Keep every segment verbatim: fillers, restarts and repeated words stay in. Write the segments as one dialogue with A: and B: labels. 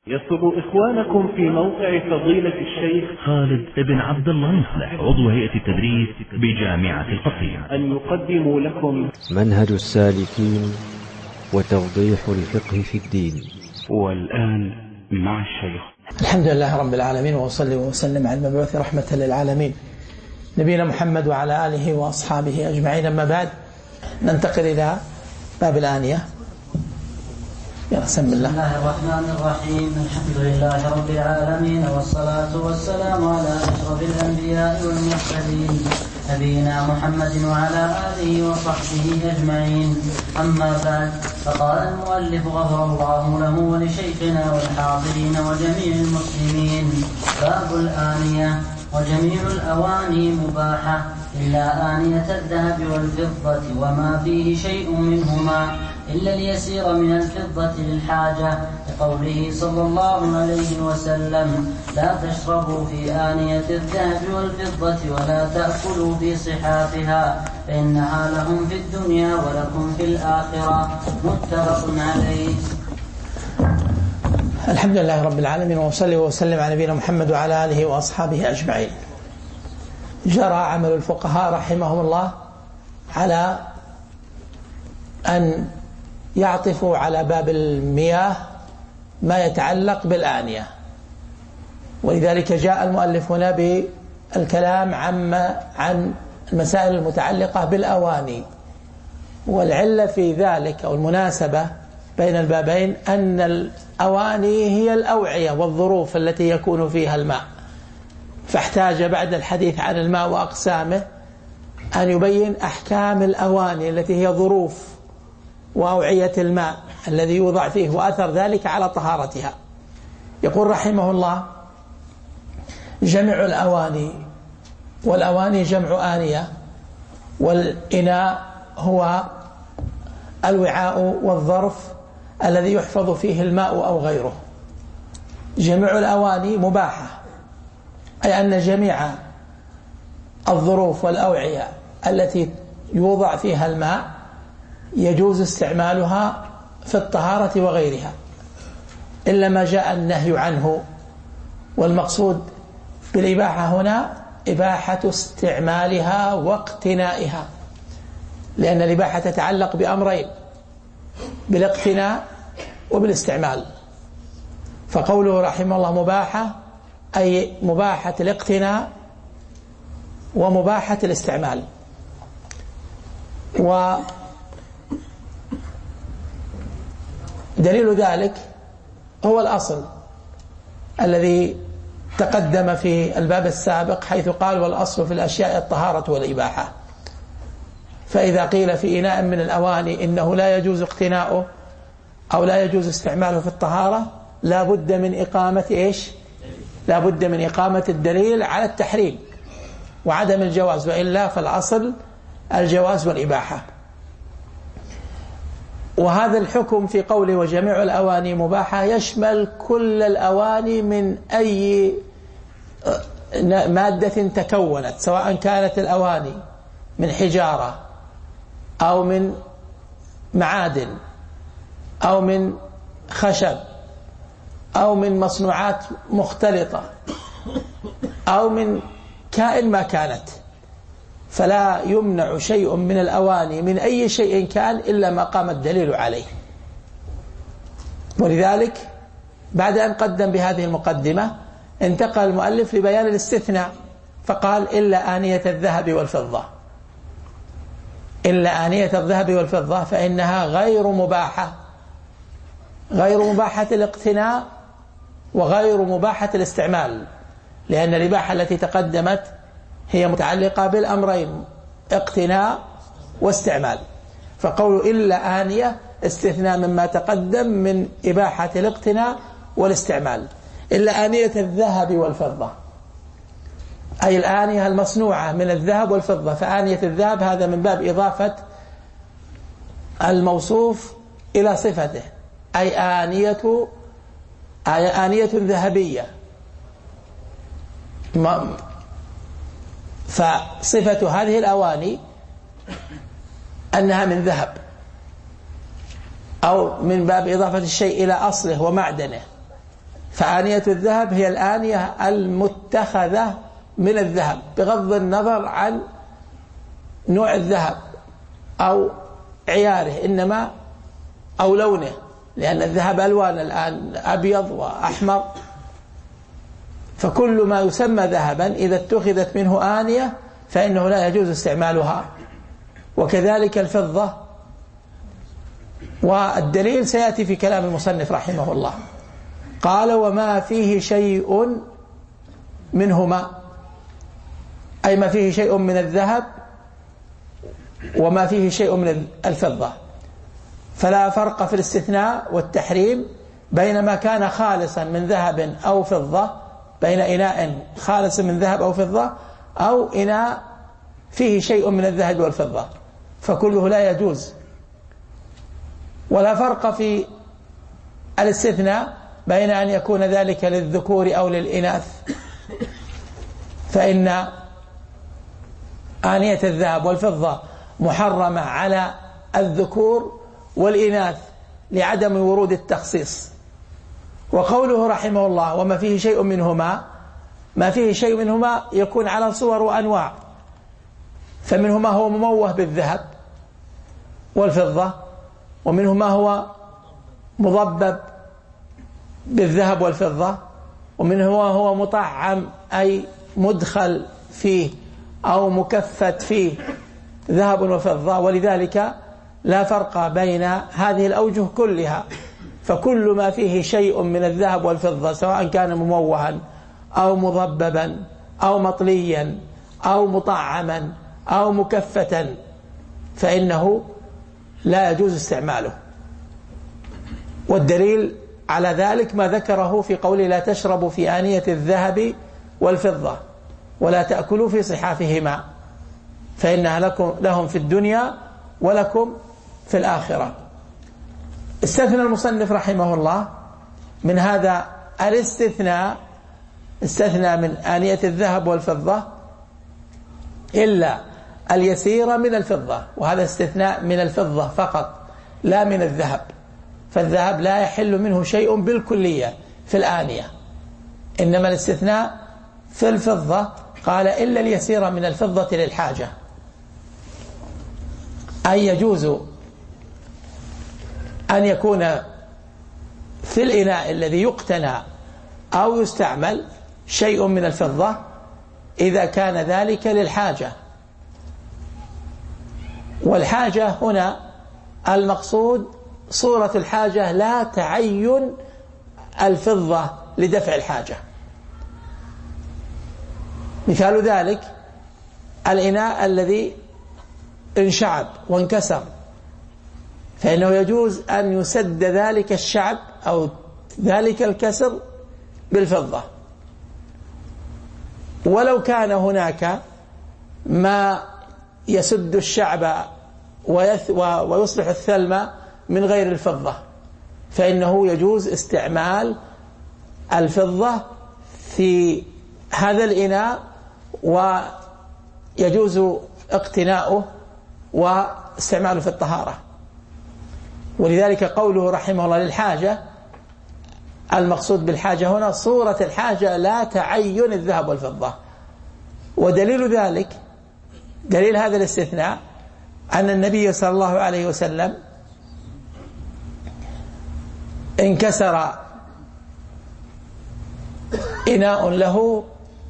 A: يسر إخوانكم في موقع فضيلة الشيخ
B: خالد بن عبد الله مصلح عضو هيئة التدريس بجامعة القصيم
A: أن يقدموا لكم
C: منهج السالكين وتوضيح الفقه في الدين.
A: والآن مع الشيخ.
D: الحمد لله رب العالمين، وأصلي وسلم على المبعوث رحمة للعالمين نبينا محمد وعلى آله وأصحابه أجمعين. أما بعد، ننتقل إلى باب الآنية.
E: بسم الله الرحمن الرحيم. الحمد لله رب العالمين، والصلاة والسلام على أشرف الأنبياء والمرسلين نبينا محمد وعلى آله وصحبه أجمعين. أما بعد، فقال المؤلف غفر الله له ولشيخنا والحاضرين وجميع المسلمين: باب الآنية. وجميع الأواني مباحة إلا آنية الذهب والفضة وما فيه شيء منهما، إلا اليسير من الفضة للحاجة، لقوله صلى الله عليه وسلم: لا تشربوا في آنية الذهب والفضة ولا تأكلوا في صحافها فإنها لهم في الدنيا ولكم في الآخرة. متفق عليه.
D: الحمد لله رب العالمين، وصلي وسلم على نبينا محمد وعلى آله وأصحابه أجمعين. جرى عمل الفقهاء رحمهم الله على أن يعطفوا على باب المياه ما يتعلق بالآنية، ولذلك جاء المؤلف هنا بالكلام عن عن المسائل المتعلقة بالأواني. والعلة في ذلك أو المناسبة بين البابين أن الأواني هي الأوعية والظروف التي يكون فيها الماء، فاحتاج بعد الحديث عن الماء وأقسامه أن يبين أحكام الأواني التي هي ظروف وأوعية الماء الذي يوضع فيه وأثر ذلك على طهارتها. يقول رحمه الله: جمع الأواني. والأواني جمع آنية، والإناء هو الوعاء والظرف الذي يحفظ فيه الماء أو غيره. جميع الأواني مباحة، أي أن جميع الظروف والأوعية التي يوضع فيها الماء يجوز استعمالها في الطهارة وغيرها، إلا ما جاء النهي عنه. والمقصود بالإباحة هنا إباحة استعمالها واقتنائها، لأن الإباحة تتعلق بأمرين: بالاقتناء وبالاستعمال. فقوله رحمه الله مباحة أي مباحة الاقتناء ومباحة الاستعمال. ودليل ذلك هو الأصل الذي تقدم في الباب السابق، حيث قال: والأصل في الأشياء الطهارة والإباحة. فإذا قيل في إناء من الأواني إنه لا يجوز اقتناؤه أو لا يجوز استعماله في الطهارة، لا بد من إقامة إيش؟ لا بد من إقامة الدليل على التحريم وعدم الجواز، وإلا فالأصل الجواز والإباحة. وهذا الحكم في قوله وجميع الأواني مباحة يشمل كل الأواني من أي مادة تكونت، سواء كانت الأواني من حجارة أو من معادن أو من خشب أو من مصنوعات مختلطة أو من كائن ما كانت، فلا يمنع شيء من الأواني من أي شيء كان إلا ما قام الدليل عليه. ولذلك بعد أن قدم بهذه المقدمة انتقل المؤلف لبيان الاستثناء، فقال: إلا آنية الذهب والفضة. إلا آنية الذهب والفضة فإنها غير مباحة، غير مباحة الاقتناء وغير مباحة الاستعمال، لأن الإباحة التي تقدمت هي متعلقة بالأمرين: اقتناء واستعمال. فقول إلا آنية استثناء مما تقدم من إباحة الاقتناء والاستعمال. إلا آنية الذهب والفضة، أي الآنية المصنوعة من الذهب والفضة. فآنية الذهب هذا من باب إضافة الموصوف إلى صفته، أي آنية أي آنية ذهبية. فصفة هذه الأواني أنها من ذهب، أو من باب إضافة الشيء إلى أصله ومعدنه، فآنية الذهب هي الآنية المتخذة من الذهب بغض النظر عن نوع الذهب أو عياره إنما أو لونه، لأن الذهب ألوان الآن أبيض وأحمر، فكل ما يسمى ذهبا إذا اتخذت منه آنية فإنه لا يجوز استعمالها، وكذلك الفضة. والدليل سيأتي في كلام المصنف رحمه الله. قال وما فيه شيء منهما، أي ما فيه شيء من الذهب وما فيه شيء من الفضة، فلا فرق في الاستثناء والتحريم بين ما كان خالصا من ذهب أو فضة، بين إناء خالص من ذهب أو فضة أو إناء فيه شيء من الذهب والفضة، فكله لا يجوز. ولا فرق في الاستثناء بين أن يكون ذلك للذكور أو للإناث، فإن آنية الذهب والفضة محرمة على الذكور والإناث لعدم ورود التخصيص. وقوله رحمه الله وما فيه شيء منهما، ما فيه شيء منهما يكون على صور وأنواع، فمنه ما هو مموه بالذهب والفضة، ومنه ما هو مضبب بالذهب والفضة، ومنه ما هو مطعم أي مدخل فيه أو مكفت فيه ذهب وفضة. ولذلك لا فرق بين هذه الأوجه كلها، فكل ما فيه شيء من الذهب والفضة سواء كان مموها أو مضببا أو مطليا أو مطعما أو مكفتا فإنه لا يجوز استعماله. والدليل على ذلك ما ذكره في قوله لا تشربوا في آنية الذهب والفضة ولا تأكلوا في صحافهما فإنها لكم لهم في الدنيا ولكم في الآخرة. استثنى المصنف رحمه الله من هذا الاستثناء، استثنى من آنية الذهب والفضة إلا اليسير من الفضة، وهذا استثناء من الفضة فقط لا من الذهب، فالذهب لا يحل منه شيء بالكلية في الآنية، إنما الاستثناء في الفضة. قال إلا اليسير من الفضة للحاجة، أي يجوز أن يكون في الإناء الذي يقتنى أو يستعمل شيء من الفضة إذا كان ذلك للحاجة. والحاجة هنا المقصود صورة الحاجة لا تعين الفضة لدفع الحاجة. مثال ذلك الإناء الذي انشعب وانكسر، فإنه يجوز أن يسد ذلك الشعب أو ذلك الكسر بالفضة، ولو كان هناك ما يسد الشعب ويصلح الثلم من غير الفضة فإنه يجوز استعمال الفضة في هذا الإناء ويجوز اقتناؤه واستعماله في الطهارة. ولذلك قوله رحمه الله للحاجة، المقصود بالحاجة هنا صورة الحاجة لا تعين الذهب والفضة. ودليل ذلك، دليل هذا الاستثناء، أن النبي صلى الله عليه وسلم انكسر إناء له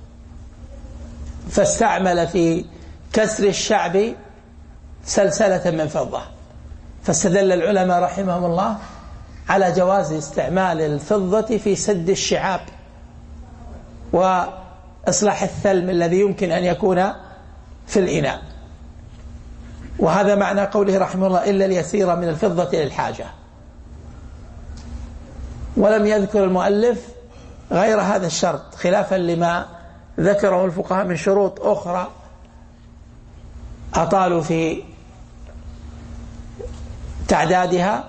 D: فاستعمل في كسر الشعب سلسلة من فضة، فاستدل العلماء رحمهم الله على جواز استعمال الفضة في سد الشعاب وإصلاح الثلم الذي يمكن أن يكون في الإناء. وهذا معنى قوله رحمه الله إلا اليسير من الفضة للحاجة. ولم يذكر المؤلف غير هذا الشرط خلافا لما ذكره الفقهاء من شروط أخرى أطالوا في تعدادها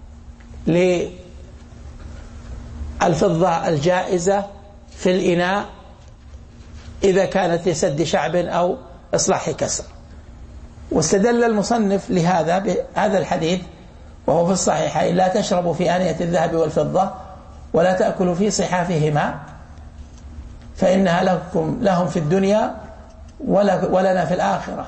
D: للفضة الجائزة في الإناء إذا كانت لسد شعب أو إصلاح كسر. واستدل المصنف لهذا بهذا الحديث وهو في الصحيحين لا تشربوا في آنية الذهب والفضة ولا تأكلوا في صحافهما فإنها لكم لهم في الدنيا ولنا في الآخرة.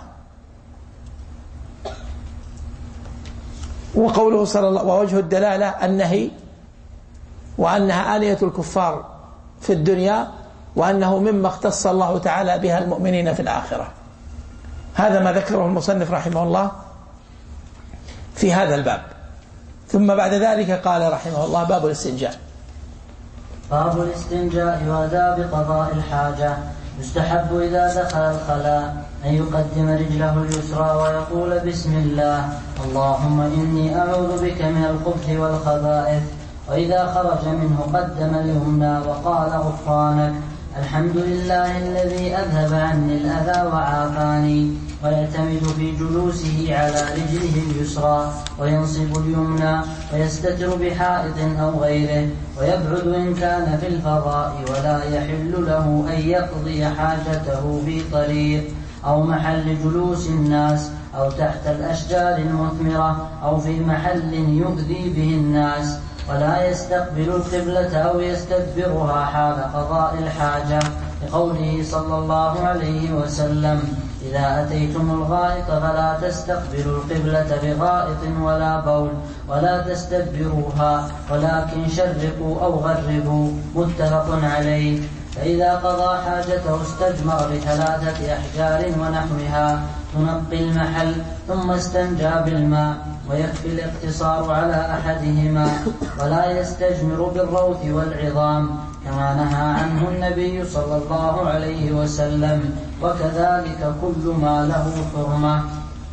D: وقوله صلى الله ووجه الدلالة النهي، وأنها آنية الكفار في الدنيا، وأنه مما اختص الله تعالى بها المؤمنين في الآخرة. هذا ما ذكره المصنف رحمه الله في هذا الباب. ثم بعد ذلك قال رحمه الله: باب الاستنجاء.
E: باب الاستنجاء وآداب قضاء الحاجة. يستحب إذا دخل الخلاء أن يقدم رجله اليسرى ويقول: بسم الله، اللهم إني أعوذ بك من الخبث والخبائث. وإذا خرج منه قدم اليمنى وقال: غفرانك، الحمد لله الذي أذهب عني الأذى وعافاني. ويعتمد في جلوسه على رجله اليسرى وينصب اليمنى ويستتر بحائط أو غيره، ويبعد إن كان في الفضاء، ولا يحل له أن يقضي حاجته في طريق أو محل جلوس الناس أو تحت الأشجار المثمرة أو في محل يؤذي به الناس. ولا يستقبل القبلة أو يستدبرها حال قضاء الحاجة، لقوله صلى الله عليه وسلم: إذا أتيتم الغائط فلا تستقبلوا القبلة بغائط ولا بول ولا تستدبروها، ولكن شرقوا أو غربوا. متفق عليه. فإذا قضى حاجته استجمر بثلاثة أحجار ونحوها تنقي المحل، ثم استنجى بالماء، ويكفي الاقتصار على أحدهما، ولا يستجمر بالروث والعظام كما نهى عنه النبي صلى الله عليه وسلم، وكذلك كل ما له حرمة.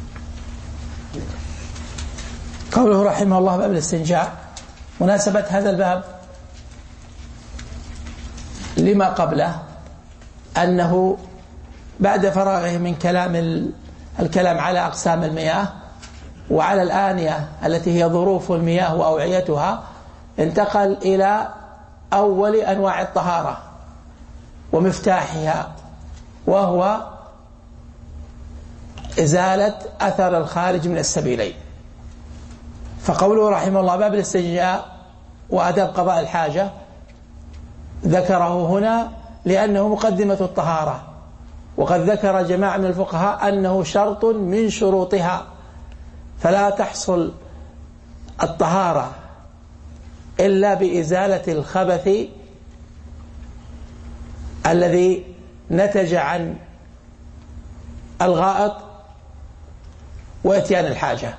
D: قوله رحمه الله: باب الاستنجاء. مناسبة هذا الباب لما قبله أنه بعد فراغه من كلام الكلام على أقسام المياه وعلى الآنية التي هي ظروف المياه وأوعيتها، انتقل إلى أول أنواع الطهارة ومفتاحها، وهو إزالة أثر الخارج من السبيلين. فقوله رحمه الله: باب الاستنجاء وآداب قضاء الحاجة، ذكره هنا لأنه مقدمة الطهارة، وقد ذكر جماعة من الفقهاء أنه شرط من شروطها، فلا تحصل الطهارة إلا بإزالة الخبث الذي نتج عن الغائط وإتيان الحاجة.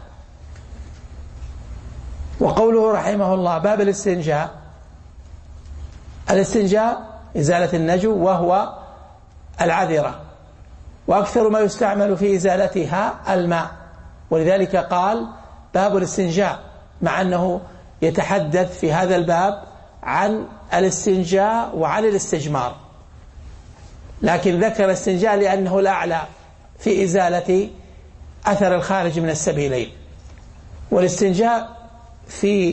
D: وقوله رحمه الله: باب الاستنجاء. الاستنجاء إزالة النجو، وهو العذرة، وأكثر ما يستعمل في إزالتها الماء، ولذلك قال باب الاستنجاء، مع أنه يتحدث في هذا الباب عن الاستنجاء وعن الاستجمار، لكن ذكر الاستنجاء لأنه الأعلى في إزالة أثر الخارج من السبيلين. والاستنجاء في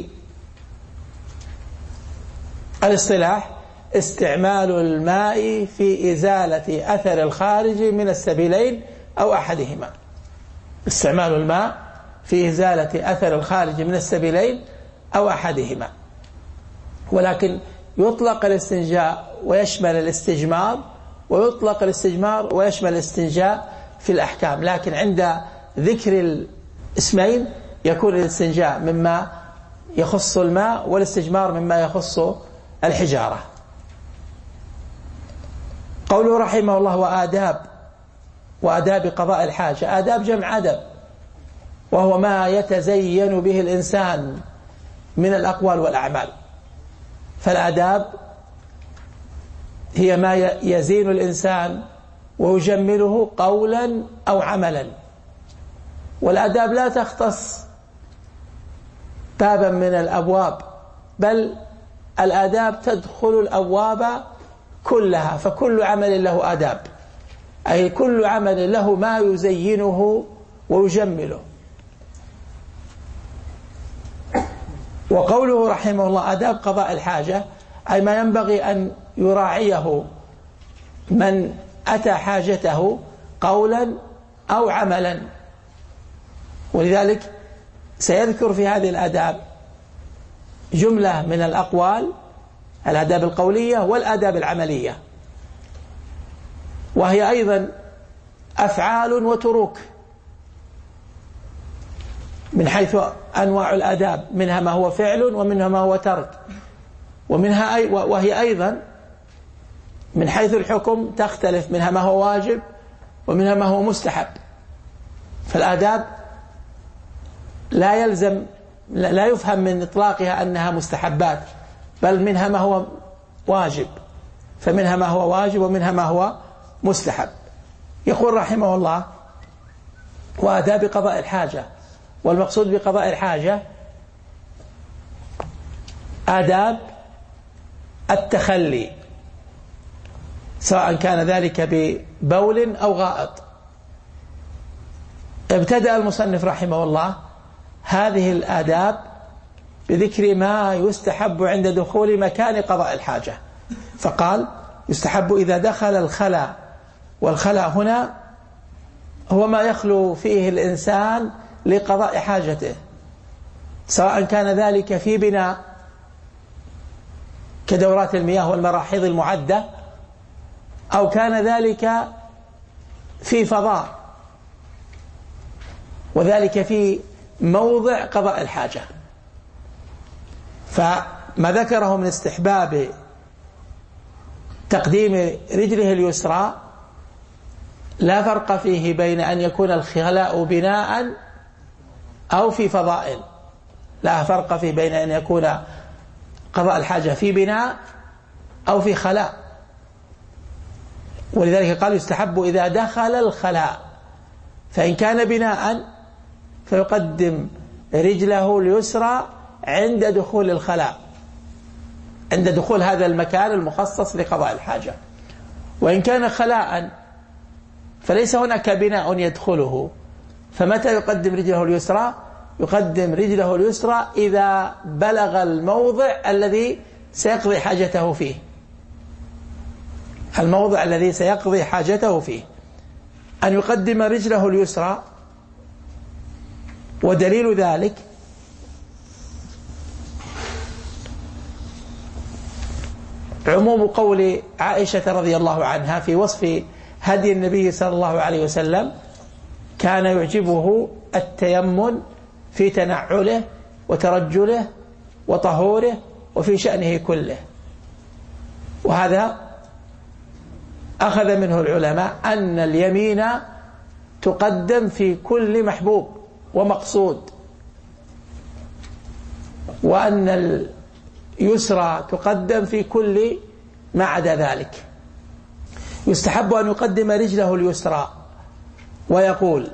D: الاصطلاح استعمال الماء في إزالة أثر الخارج من السبيلين أو أحدهما. استعمال الماء في إزالة أثر الخارج من السبيلين أو أحدهما. ولكن يطلق الاستنجاء ويشمل الاستجمار، ويطلق الاستجمار ويشمل الاستنجاء في الأحكام، لكن عند ذكر الاسمين يكون الاستنجاء مما يخص الماء، والاستجمار مما يخص الحجارة. قوله رحمه الله: وآداب وآداب قضاء الحاجة. آداب جمع أدب، وهو ما يتزين به الإنسان من الأقوال والأعمال. فالآداب هي ما يزين الإنسان ويجمله قولا أو عملا، والآداب لا تختص بابا من الأبواب، بل الآداب تدخل الأبواب كلها، فكل عمل له آداب، أي كل عمل له ما يزينه ويجمله. وقوله رحمه الله: آداب قضاء الحاجة، أي ما ينبغي أن يراعيه من أتى حاجته قولا أو عملا. ولذلك سيذكر في هذه الآداب جملة من الأقوال الآداب القولية والآداب العملية، وهي أيضا أفعال وتروك من حيث أنواع الآداب، منها ما هو فعل ومنها ما هو ترك، ومنها أي وهي أيضا من حيث الحكم تختلف، منها ما هو واجب ومنها ما هو مستحب. فالآداب لا يلزم لا يفهم من إطلاقها أنها مستحبات، بل منها ما هو واجب، فمنها ما هو واجب ومنها ما هو مستحب. يقول رحمه الله: وآداب قضاء الحاجة. والمقصود بقضاء الحاجة آداب التخلي، سواء كان ذلك ببول أو غائط. ابتدأ المصنف رحمه الله هذه الآداب بذكر ما يستحب عند دخول مكان قضاء الحاجة، فقال: يستحب إذا دخل الخلاء، والخلاء هنا هو ما يخلو فيه الإنسان لقضاء حاجته، سواء كان ذلك في بناء كدورات المياه والمراحيض المعدة، أو كان ذلك في فضاء، وذلك في موضع قضاء الحاجة. فما ذكره من استحباب تقديم رجله اليسرى لا فرق فيه بين أن يكون الخلاء بناء أو في فضاء، لا فرق فيه بين أن يكون قضاء الحاجة في بناء أو في خلاء. ولذلك قال: يستحب إذا دخل الخلاء، فإن كان بناء فيقدم رجله اليسرى عند دخول الخلاء، عند دخول هذا المكان المخصص لقضاء الحاجة. وإن كان خلاء فليس هناك بناء يدخله، فمتى يقدم رجله اليسرى؟ يقدم رجله اليسرى إذا بلغ الموضع الذي سيقضي حاجته فيه، الموضع الذي سيقضي حاجته فيه أن يقدم رجله اليسرى. ودليل ذلك عموم قول عائشة رضي الله عنها في وصف هدي النبي صلى الله عليه وسلم: كان يعجبه التيمم في تنعله وترجله وطهوره وفي شأنه كله. وهذا أخذ منه العلماء أن اليمين تقدم في كل محبوب ومقصود، وأن اليسرى تقدم في كل ما عدا ذلك. يستحب أن يقدم رجله اليسرى ويقول: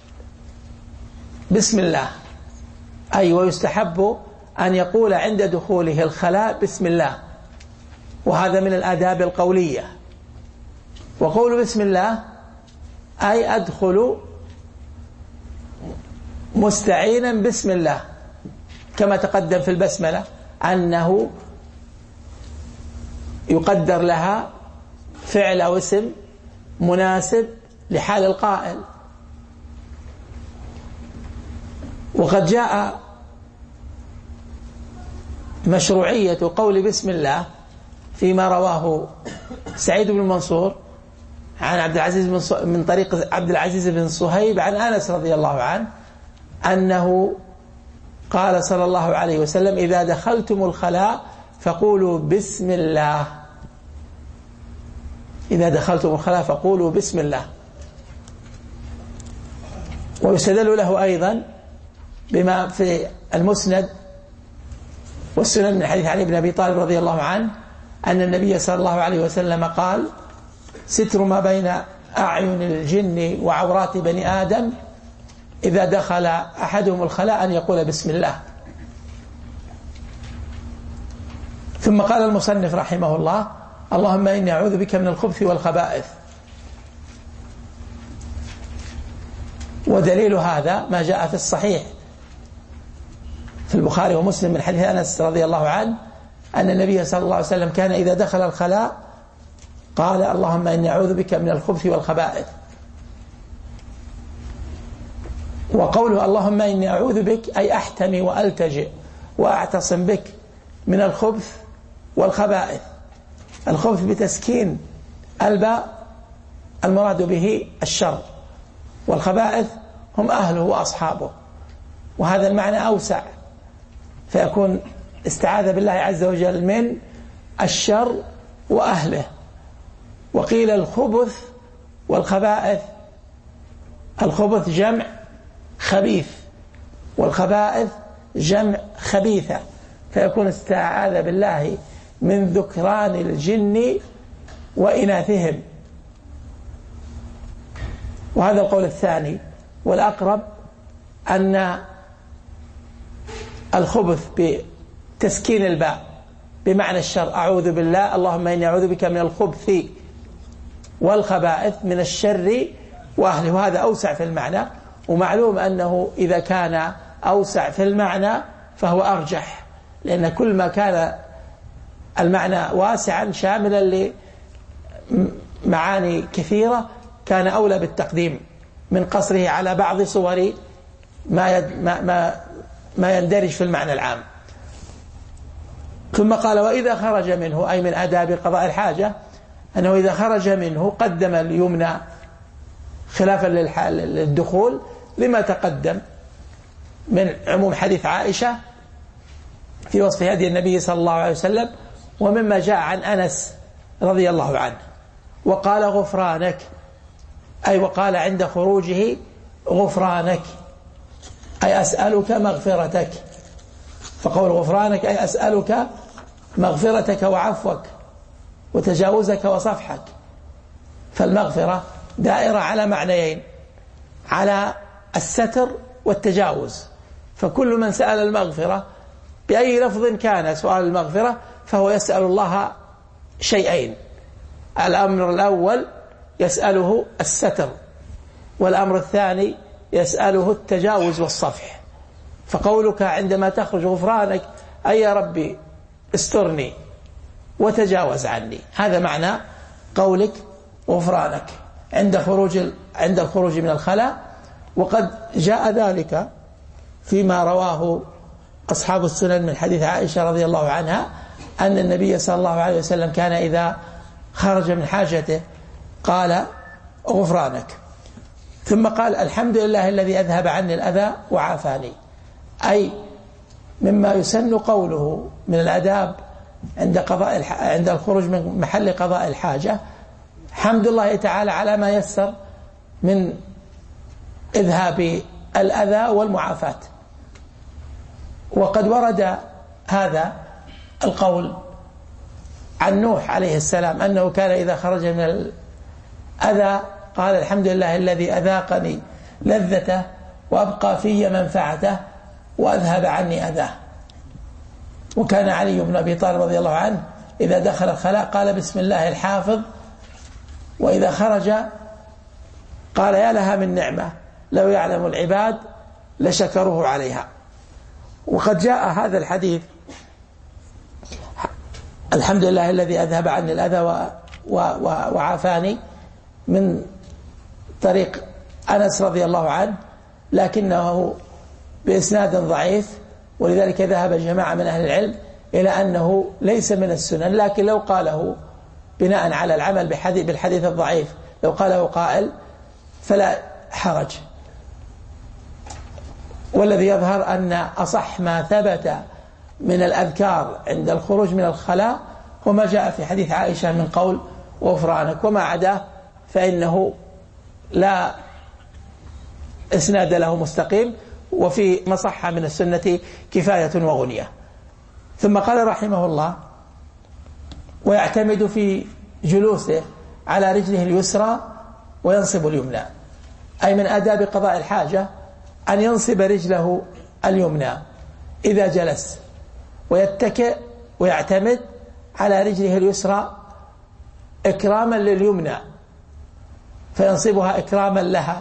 D: بسم الله، أي ويستحب أن يقول عند دخوله الخلاء: بسم الله. وهذا من الآداب القولية. وقول بسم الله أي أدخل مستعينا بسم الله، كما تقدم في البسملة أنه يقدر لها فعل أو اسم مناسب لحال القائل. وقد جاء مشروعية قول بسم الله فيما رواه سعيد بن منصور عن عبد العزيز بن من طريق عبد العزيز بن صهيب عن أنس رضي الله عنه أنه قال صلى الله عليه وسلم: إذا دخلتم الخلاء فقولوا بسم الله. إذا دخلتم الخلاء فقولوا بسم الله. ويستدل له أيضا بما في المسند والسنن من حديث علي بن أبي طالب رضي الله عنه أن النبي صلى الله عليه وسلم قال: ستر ما بين أعين الجن وعورات بني آدم إذا دخل أحدهم الخلاء أن يقول بسم الله. ثم قال المصنف رحمه الله: اللهم إني أعوذ بك من الخبث والخبائث. ودليل هذا ما جاء في الصحيح في البخاري ومسلم من حديث أنس رضي الله عنه أن النبي صلى الله عليه وسلم كان إذا دخل الخلاء قال: اللهم إني أعوذ بك من الخبث والخبائث. وقوله اللهم إني أعوذ بك أي أحتمي وألتجئ وأعتصم بك من الخبث والخبائث. الخبث بتسكين الباء المراد به الشر، والخبائث هم أهله وأصحابه، وهذا المعنى أوسع، فيكون استعاذ بالله عز وجل من الشر وأهله. وقيل الخبث والخبائث، الخبث جمع خبيث والخبائث جمع خبيثة، فيكون استعاذ بالله من ذكران الجن وإناثهم. وهذا القول الثاني. والأقرب أن الخبث بتسكين الباء بمعنى الشر، أعوذ بالله، اللهم إني أعوذ بك من الخبث والخبائث، من الشر وأهله، وهذا أوسع في المعنى. ومعلوم أنه إذا كان أوسع في المعنى فهو أرجح، لأن كل ما كان المعنى واسعا شاملا لمعاني كثيرة كان أولى بالتقديم من قصره على بعض صور ما ما ما, ما يندرج في المعنى العام. ثم قال وإذا خرج منه، أي من آداب قضاء الحاجة، أنه إذا خرج منه قدم اليمنى خلافا للدخول لما تقدم من عموم حديث عائشة في وصف هدي النبي صلى الله عليه وسلم، ومما جاء عن أنس رضي الله عنه. وقال غفرانك، أي وقال عند خروجه غفرانك، أي أسألك مغفرتك. فقول غفرانك أي أسألك مغفرتك وعفوك وتجاوزك وصفحك. فالمغفرة دائرة على معنيين، على الستر والتجاوز، فكل من سأل المغفرة بأي لفظ كان سؤال المغفرة فهو يسأل الله شيئين: الأمر الأول يسأله الستر، والأمر الثاني يسأله التجاوز والصفح. فقولك عندما تخرج غفرانك أي يا ربي استرني وتجاوز عني، هذا معنى قولك غفرانك عند خروج عند الخروج من الخلاء. وقد جاء ذلك فيما رواه أصحاب السنن من حديث عائشة رضي الله عنها أن النبي صلى الله عليه وسلم كان إذا خرج من حاجته قال غفرانك، ثم قال الحمد لله الذي أذهب عني الأذى وعافاني. أي مما يسن قوله من الآداب عند قضاء عند الخروج من محل قضاء الحاجة حمد الله تعالى على ما يسر من إذهاب الأذى والمعافاة. وقد ورد هذا القول عن نوح عليه السلام أنه كان إذا خرج من الأذى قال الحمد لله الذي أذاقني لذته وأبقى في منفعته وأذهب عني أذاه. وكان علي بن أبي طالب رضي الله عنه إذا دخل الخلاء قال بسم الله الحافظ، وإذا خرج قال يا لها من نعمة لو يعلم العباد لشكروه عليها. وقد جاء هذا الحديث الحمد لله الذي أذهب عني الأذى وعافاني من طريق أنس رضي الله عنه، لكنه بإسناد ضعيف، ولذلك ذهب جماعة من أهل العلم إلى أنه ليس من السنن. لكن لو قاله بناء على العمل بالحديث الضعيف، لو قاله قائل فلا حرج. والذي يظهر أن أصح ما ثبت من الأذكار عند الخروج من الخلاء وما جاء في حديث عائشة من قول غفرانك، وما عداه فإنه لا إسناد له مستقيم، وفي مصحة من السنة كفاية وغنية. ثم قال رحمه الله ويعتمد في جلوسه على رجله اليسرى وينصب اليمنى، أي من آداب قضاء الحاجة أن ينصب رجله اليمنى إذا جلس، ويتكئ ويعتمد على رجله اليسرى إكراما لليمنى، فينصبها إكراما لها،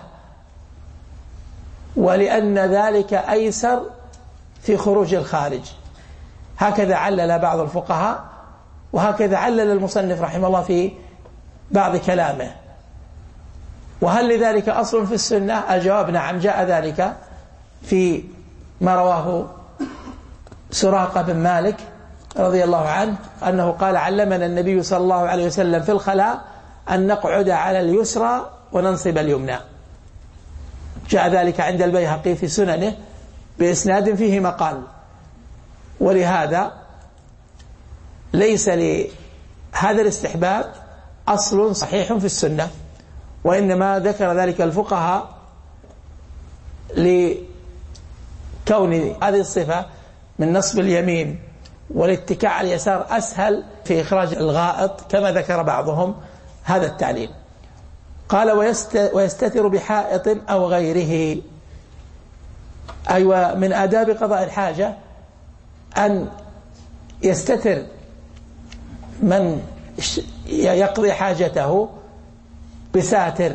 D: ولأن ذلك أيسر في خروج الخارج. هكذا علل بعض الفقهاء، وهكذا علل المصنف رحمه الله في بعض كلامه. وهل لذلك أصل في السنة؟ الجواب نعم، جاء ذلك في ما رواه سراقة بن مالك رضي الله عنه أنه قال علمنا النبي صلى الله عليه وسلم في الخلاء أن نقعد على اليسرى وننصب اليمنى. جاء ذلك عند البيهقي في سننه بإسناد فيه مقال، ولهذا ليس لهذا الاستحباب أصل صحيح في السنة، وإنما ذكر ذلك الفقهاء لكون هذه الصفة من نصب اليمين والاتكاء على اليسار أسهل في إخراج الغائط، كما ذكر بعضهم هذا التعليل. قال ويستتر بحائط أو غيره، أيوة من آداب قضاء الحاجة أن يستتر من يقضي حاجته بساتر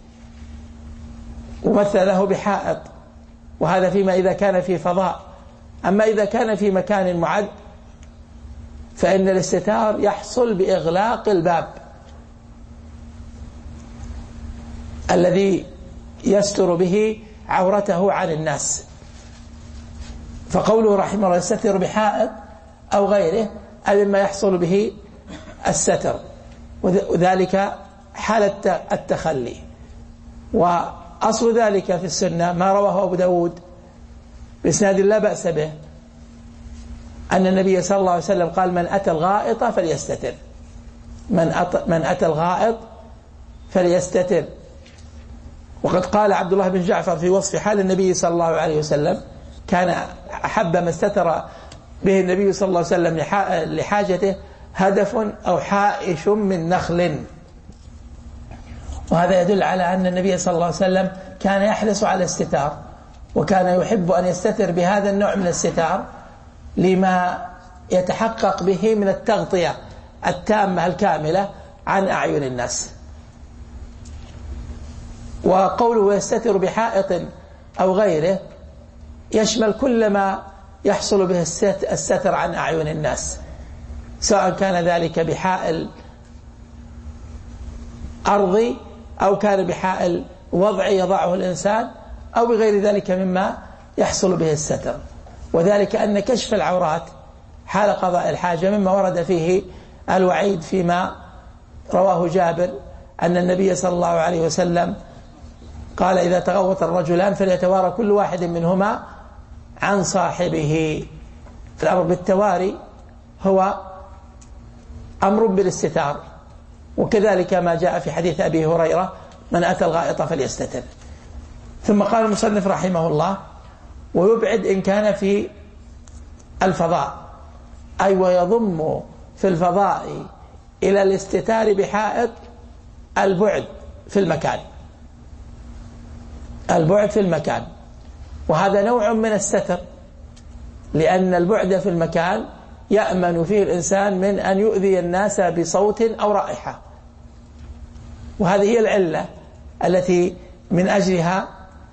D: ومثل له بحائط، وهذا فيما إذا كان في فضاء. أما إذا كان في مكان معد فإن الاستتار يحصل بإغلاق الباب الذي يستر به عورته عن الناس. فقوله رحمه الله يستتر بحائط أو غيره أي مما يحصل به الستر، وذلك حالة التخلي. وأصل ذلك في السنة ما رواه أبو داود بإسناد لا بأس به أن النبي صلى الله عليه وسلم قال من أتى الغائط فليستتر، من أتى, من أتى الغائط فليستتر. وقد قال عبد الله بن جعفر في وصف حال النبي صلى الله عليه وسلم كان أحب ما استتر به النبي صلى الله عليه وسلم لحاجته هدف أو حائش من نخل. وهذا يدل على أن النبي صلى الله عليه وسلم كان يحرص على الاستتار، وكان يحب أن يستتر بهذا النوع من الستار لما يتحقق به من التغطية التامة الكاملة عن أعين الناس. وقوله يستتر بحائط أو غيره يشمل كل ما يحصل به الستر عن أعين الناس، سواء كان ذلك بحائل أرضي أو كان بحائل وضعي يضعه الإنسان أو بغير ذلك مما يحصل به الستر. وذلك أن كشف العورات حال قضاء الحاجة مما ورد فيه الوعيد فيما رواه جابر أن النبي صلى الله عليه وسلم قال إذا تغوط الرجلان فليتوارى كل واحد منهما عن صاحبه. الأمر بالتواري هو أمر بالاستتار، وكذلك ما جاء في حديث أبي هريرة من أتى الغائط فليستتر. ثم قال المصنف رحمه الله ويبعد إن كان في الفضاء، أي ويضم في الفضاء إلى الاستتار بحائط البعد في المكان، البعد في المكان. وهذا نوع من الستر، لأن البعد في المكان يأمن فيه الإنسان من أن يؤذي الناس بصوت أو رائحة. وهذه هي العلة التي من أجلها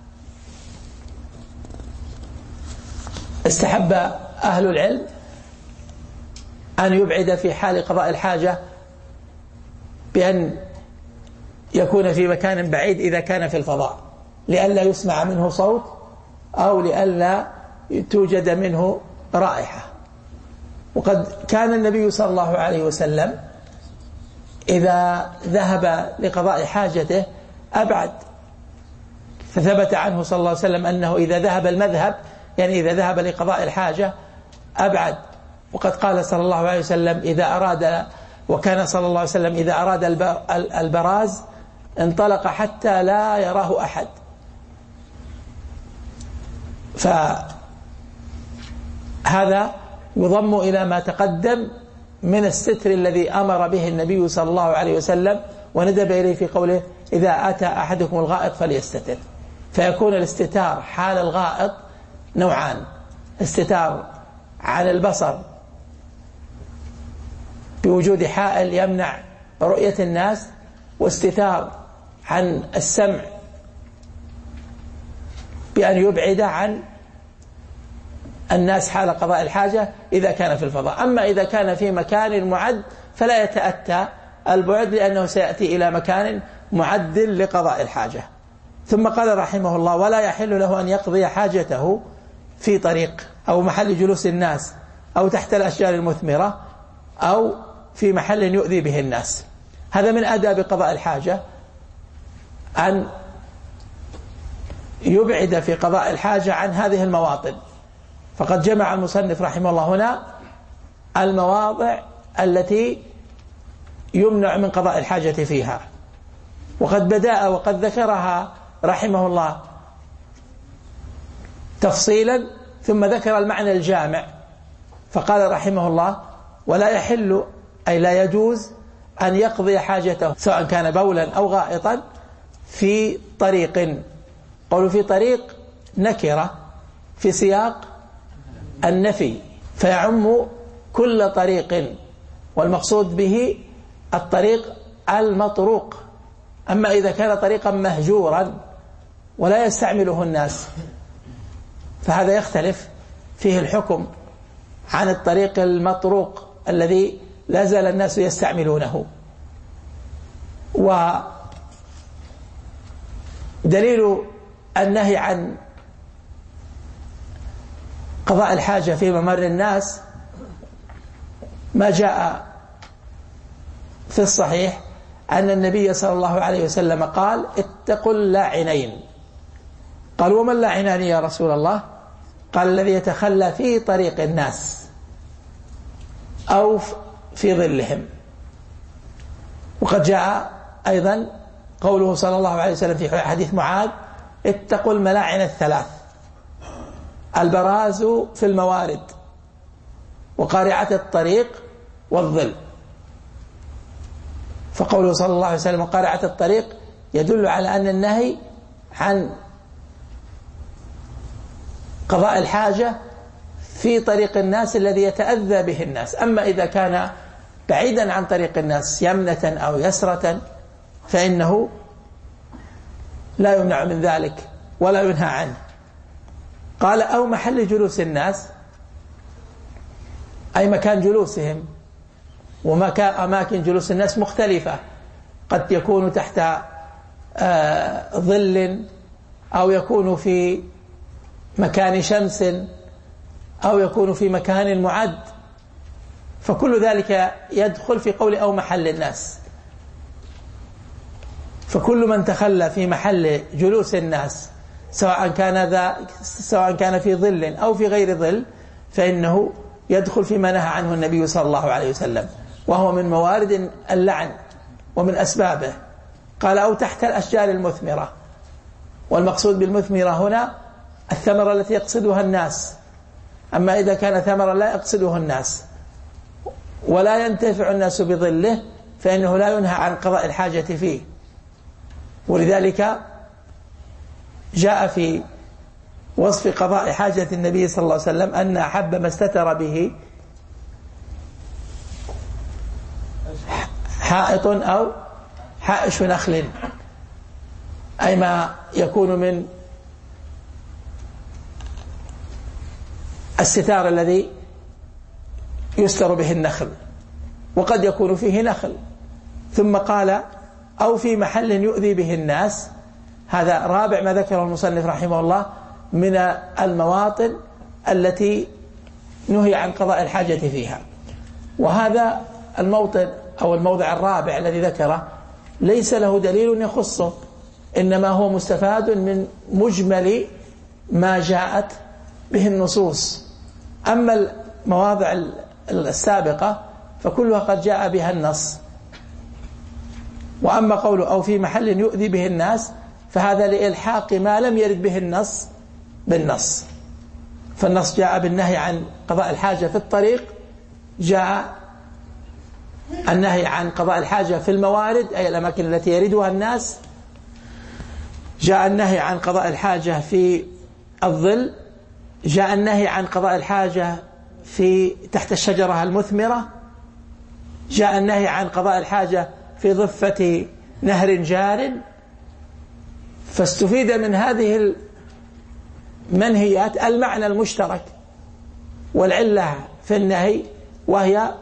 D: استحب أهل العلم أن يبعد في حال قضاء الحاجة بأن يكون في مكان بعيد إذا كان في الفضاء، لئلا يسمع منه صوت أو لئلا توجد منه رائحة. وقد كان النبي صلى الله عليه وسلم إذا ذهب لقضاء حاجته أبعد، فثبت عنه صلى الله عليه وسلم أنه إذا ذهب المذهب يعني إذا ذهب لقضاء الحاجة أبعد. وقد قال صلى الله عليه وسلم إذا أراد، وكان صلى الله عليه وسلم إذا أراد البراز انطلق حتى لا يراه أحد. فهذا يضم إلى ما تقدم من الستر الذي أمر به النبي صلى الله عليه وسلم وندب إليه في قوله إذا أتى أحدكم الغائط فليستتر. فيكون الاستتار حال الغائط نوعان: استتار عن البصر بوجود حائل يمنع رؤية الناس، واستتار عن السمع بأن يبعد عن الناس حال قضاء الحاجة إذا كان في الفضاء. أما إذا كان في مكان معد فلا يتأتى البعد، لأنه سيأتي إلى مكان معد لقضاء الحاجة. ثم قال رحمه الله ولا يحل له أن يقضي حاجته في طريق أو محل جلوس الناس أو تحت الأشجار المثمرة أو في محل يؤذي به الناس. هذا من آداب قضاء الحاجة، أن يبعد في قضاء الحاجة عن هذه المواطن. فقد جمع المصنف رحمه الله هنا المواضع التي يمنع من قضاء الحاجة فيها، وقد بدأ وقد ذكرها رحمه الله تفصيلا، ثم ذكر المعنى الجامع فقال رحمه الله: ولا يحل أي لا يجوز أن يقضي حاجته سواء كان بولا أو غائطا في طريق. قولوا في طريق نكرة في سياق النفي، فيعم كل طريق، والمقصود به الطريق المطروق. أما إذا كان طريقا مهجورا ولا يستعمله الناس فهذا يختلف فيه الحكم عن الطريق المطروق الذي لا زال الناس يستعملونه. ودليل النهي عن قضاء الحاجة في ممر الناس ما جاء في الصحيح أن النبي صلى الله عليه وسلم قال: اتقوا اللاعنين. قال: وما اللاعنان يا رسول الله؟ قال: الذي يتخلى في طريق الناس أو في ظلهم. وقد جاء أيضا قوله صلى الله عليه وسلم في حديث معاذ: اتقوا الملاعن الثلاث: البراز في الموارد، وقارعة الطريق، والظل. فقوله صلى الله عليه وسلم وقارعة الطريق يدل على أن النهي عن قضاء الحاجة في طريق الناس الذي يتأذى به الناس. أما إذا كان بعيدا عن طريق الناس يمنة أو يسرة فإنه لا يمنع من ذلك ولا ينهى عنه. قال: أو محل جلوس الناس، أي مكان جلوسهم. وأماكن جلوس الناس مختلفة، قد يكون تحت ظل، أو يكون في مكان شمس، أو يكون في مكان معد، فكل ذلك يدخل في قول أو محل الناس. فكل من تخلى في محل جلوس الناس سواء كان ذا سواء كان في ظل أو في غير ظل فإنه يدخل فيما نهى عنه النبي صلى الله عليه وسلم، وهو من موارد اللعن ومن أسبابه. قال: أو تحت الأشجار المثمرة. والمقصود بالمثمرة هنا الثمرة التي يقصدها الناس. أما إذا كان ثمرا لا يقصده الناس ولا ينتفع الناس بظله فإنه لا ينهى عن قضاء الحاجة فيه. ولذلك جاء في وصف قضاء حاجة النبي صلى الله عليه وسلم أن أحب ما استتر به حائط أو حائش نخل، أي ما يكون من الستار الذي يستر به النخل، وقد يكون فيه نخل. ثم قال: أو في محل يؤذي به الناس. هذا رابع ما ذكره المصنف رحمه الله من المواطن التي نهي عن قضاء الحاجة فيها. وهذا الموطن أو الموضع الرابع الذي ذكره ليس له دليل يخصه، إنما هو مستفاد من مجمل ما جاءت به النصوص. أما المواضع السابقة فكلها قد جاء بها النص. وأما قوله أو في محل يؤذي به الناس فهذا لإلحاق ما لم يرد به النص بالنص. فالنص جاء بالنهي عن قضاء الحاجة في الطريق، جاء النهي عن قضاء الحاجة في الموارد أي الأماكن التي يردها الناس، جاء النهي عن قضاء الحاجة في الظل، جاء النهي عن قضاء الحاجة في تحت الشجرة المثمرة، جاء النهي عن قضاء الحاجة في ضفة نهر جار. فاستفيد من هذه المنهيات المعنى المشترك والعلة في النهي، وهي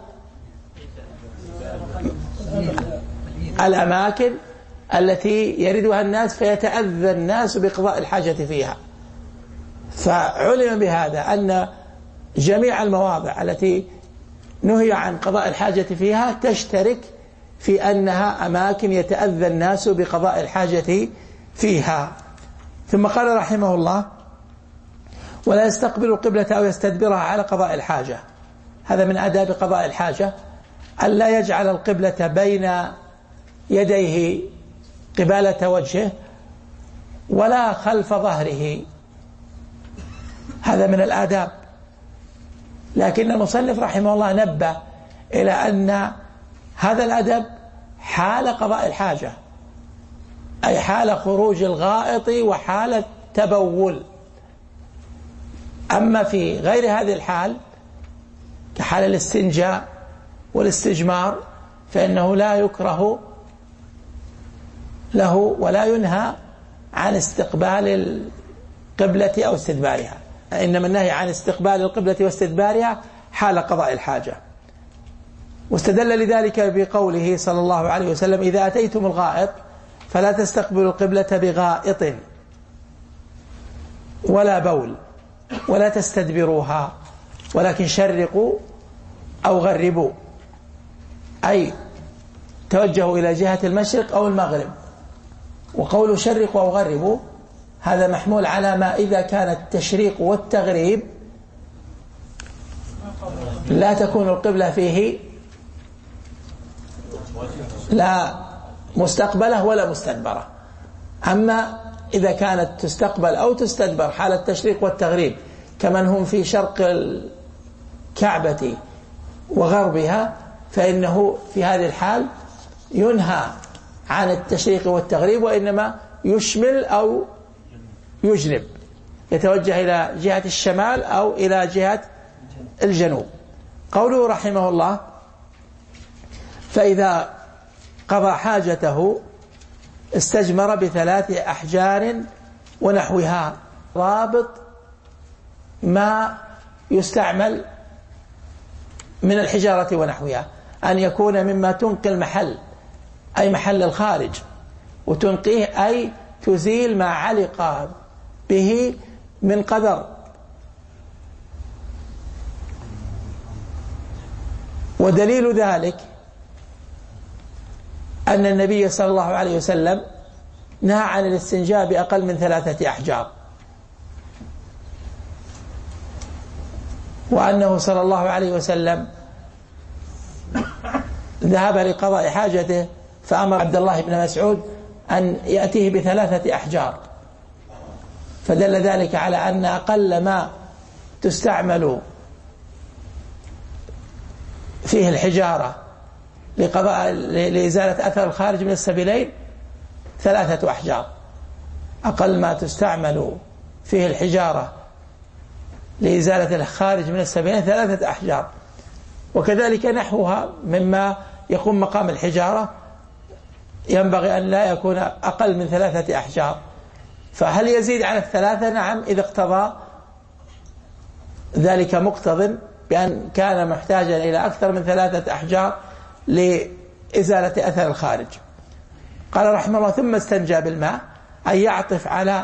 D: الأماكن التي يردها الناس فيتأذى الناس بقضاء الحاجة فيها. فعلم بهذا أن جميع المواضع التي نهي عن قضاء الحاجة فيها تشترك في أنها أماكن يتأذى الناس بقضاء الحاجة فيها. ثم قال رحمه الله: ولا يستقبل القبلة أو يستدبرها على قضاء الحاجة. هذا من آداب قضاء الحاجة، أن لا يجعل القبلة بين يديه قبالة وجهه ولا خلف ظهره، هذا من الآداب. لكن المصنف رحمه الله نبه إلى أن هذا الأدب حال قضاء الحاجة، أي حال خروج الغائط وحال التبول. أما في غير هذه الحال كحال الاستنجاء والاستجمار فإنه لا يكره له ولا ينهى عن استقبال القبلة أو استدبارها، إنما النهي عن استقبال القبلة واستدبارها حال قضاء الحاجة. واستدل لذلك بقوله صلى الله عليه وسلم: إذا أتيتم الغائط فلا تستقبلوا القبلة بغائط ولا بول ولا تستدبروها ولكن شرقوا أو غربوا، أي توجهوا إلى جهة المشرق أو المغرب. وقول شرقوا أو غربوا هذا محمول على ما إذا كان التشريق والتغريب لا تكون القبلة فيه لا مستقبلة ولا مستدبرة. أما إذا كانت تستقبل أو تستدبر حال التشريق والتغريب كمن هم في شرق الكعبة وغربها فإنه في هذه الحال ينهى عن التشريق والتغريب، وإنما يشمل أو يجنب، يتوجه إلى جهة الشمال أو إلى جهة الجنوب. قوله رحمه الله: فإذا قضى حاجته استجمر بثلاث أحجار ونحوها. رابط ما يستعمل من الحجارة ونحوها أن يكون مما تنقي المحل، أي محل الخارج، وتنقيه أي تزيل ما علق به من قدر. ودليل ذلك أن النبي صلى الله عليه وسلم نهى عن الاستنجاء بأقل من ثلاثة أحجار، وأنه صلى الله عليه وسلم ذهب لقضاء حاجته فأمر عبد الله بن مسعود أن يأتيه بثلاثة أحجار، فدل ذلك على أن أقل ما تستعمل فيه الحجارة لقضاء لإزالة أثر الخارج من السبيلين ثلاثة أحجار. أقل ما تستعمل فيه الحجارة لإزالة الخارج من السبيلين ثلاثة أحجار. وكذلك نحوها مما يقوم مقام الحجارة ينبغي أن لا يكون أقل من ثلاثة أحجار. فهل يزيد عن الثلاثة؟ نعم، إذا اقتضى ذلك مقتض بأن كان محتاجا إلى أكثر من ثلاثة أحجار لإزالة أثر الخارج. قال رحمه الله: ثم استنجى بالماء، أي يعطف على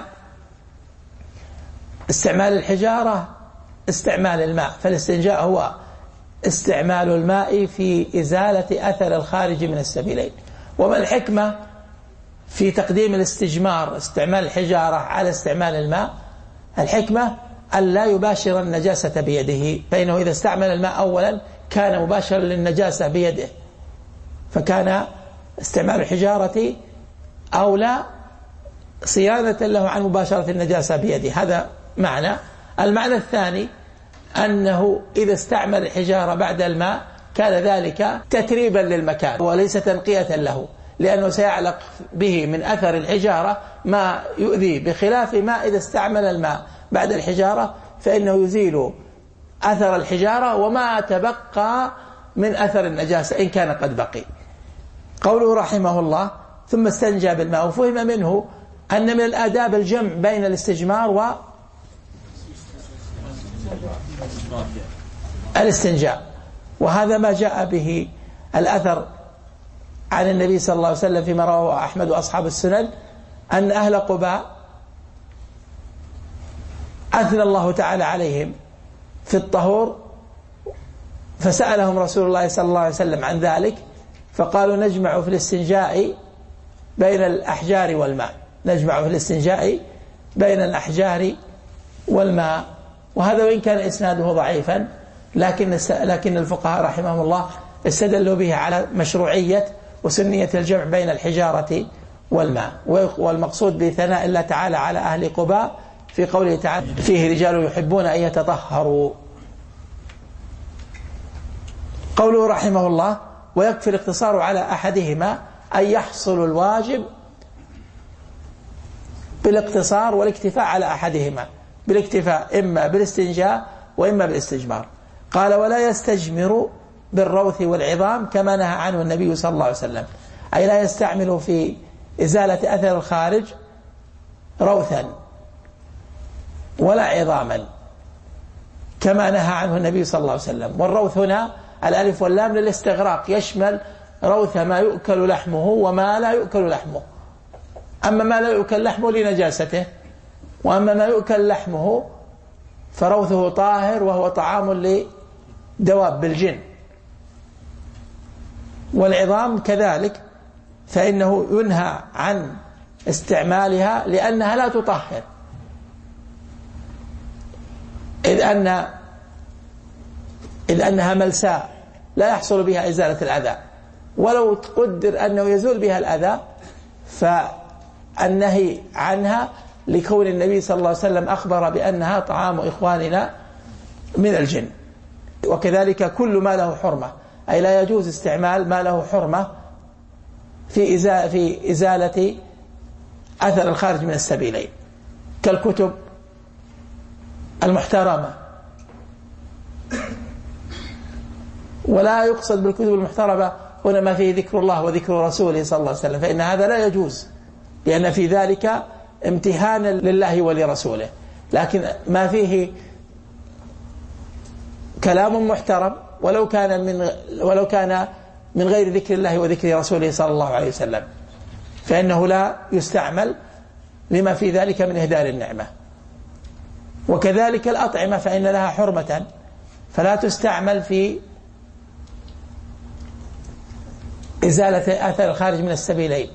D: استعمال الحجارة استعمال الماء، فالاستنجاء هو استعمال الماء في إزالة أثر الخارج من السبيلين. وما الحكمة في تقديم الاستجمار استعمال الحجارة على استعمال الماء؟ الحكمة أن لا يباشر النجاسة بيده، فإنه إذا استعمل الماء أولا كان مباشرا للنجاسة بيده، فكان استعمال الحجارة أولى صيانة له عن مباشرة النجاسة بيده. هذا معنى. المعنى الثاني أنه إذا استعمل الحجارة بعد الماء كان ذلك تتريبا للمكان وليس تنقية له، لأنه سيعلق به من أثر الحجارة ما يؤذي، بخلاف ما إذا استعمل الماء بعد الحجارة فإنه يزيل أثر الحجارة وما تبقى من أثر النجاسة إن كان قد بقي. قوله رحمه الله: ثم استنجى بالماء، وفهم منه أن من الآداب الجمع بين الاستجمار و الاستنجاء، وهذا ما جاء به الأثر عن النبي صلى الله عليه وسلم فيما رواه أحمد وأصحاب السنن أن أهل قباء أثنى الله تعالى عليهم في الطهور، فسألهم رسول الله صلى الله عليه وسلم عن ذلك، فقالوا نجمع في الاستنجاء بين الأحجار والماء، نجمع في الاستنجاء بين الأحجار والماء. وهذا وإن كان إسناده ضعيفا، لكن لكن الفقهاء رحمهم الله استدلوا به على مشروعية وسنية الجمع بين الحجارة والماء. والمقصود بثناء الله تعالى على أهل قباء في قوله تعالى فيه رجال يحبون أن يتطهروا. قوله رحمه الله ويكفي الاقتصار على أحدهما أن يحصل الواجب بالاقتصار والاكتفاء على أحدهما، بالاكتفاء إما بالاستنجاء وإما بالاستجمار. قال ولا يستجمر بالروث والعظام كما نهى عنه النبي صلى الله عليه وسلم، أي لا يستعمل في إزالة أثر الخارج روثا ولا عظاما كما نهى عنه النبي صلى الله عليه وسلم. والروث هنا الألف واللام للاستغراق، يشمل روث ما يؤكل لحمه وما لا يؤكل لحمه. أما ما لا يؤكل لحمه لنجاسته، وأما ما يؤكل لحمه فروثه طاهر وهو طعام لدواب الجن. والعظام كذلك فإنه ينهى عن استعمالها لأنها لا تطهر، إذ أن إذ أنها ملساء لا يحصل بها إزالة الأذى، ولو تقدر أنه يزول بها الأذى فالنهي عنها لكون النبي صلى الله عليه وسلم أخبر بأنها طعام إخواننا من الجن. وكذلك كل ما له حرمة، أي لا يجوز استعمال ما له حرمة في إزالة, في إزالة أثر الخارج من السبيلين، كالكتب المحترمة. ولا يقصد بالكتب المحترمة هنا ما فيه ذكر الله وذكر رسوله صلى الله عليه وسلم، فإن هذا لا يجوز لأن في ذلك امتهانا لله ولرسوله. لكن ما فيه كلام محترم ولو كان من ولو كان من غير ذكر الله وذكر رسوله صلى الله عليه وسلم فإنه لا يستعمل لما في ذلك من إهدار النعمة. وكذلك الأطعمة فإن لها حرمة فلا تستعمل في إزالة أثر الخارج من السبيلين.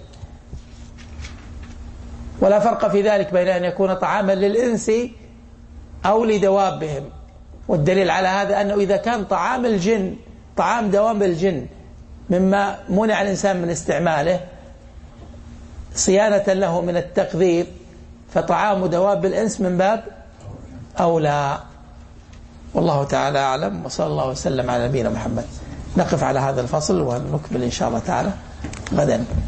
D: ولا فرق في ذلك بين أن يكون طعاما للإنس أو لدوابهم. والدليل على هذا أنه إذا كان طعام الجن طعام دواب الجن مما منع الإنسان من استعماله صيانة له من التقذير، فطعام دواب الإنس من باب أولى. والله تعالى أعلم، وصلى الله وسلم على نبينا محمد. نقف على هذا الفصل ونكمل إن شاء الله تعالى غدا.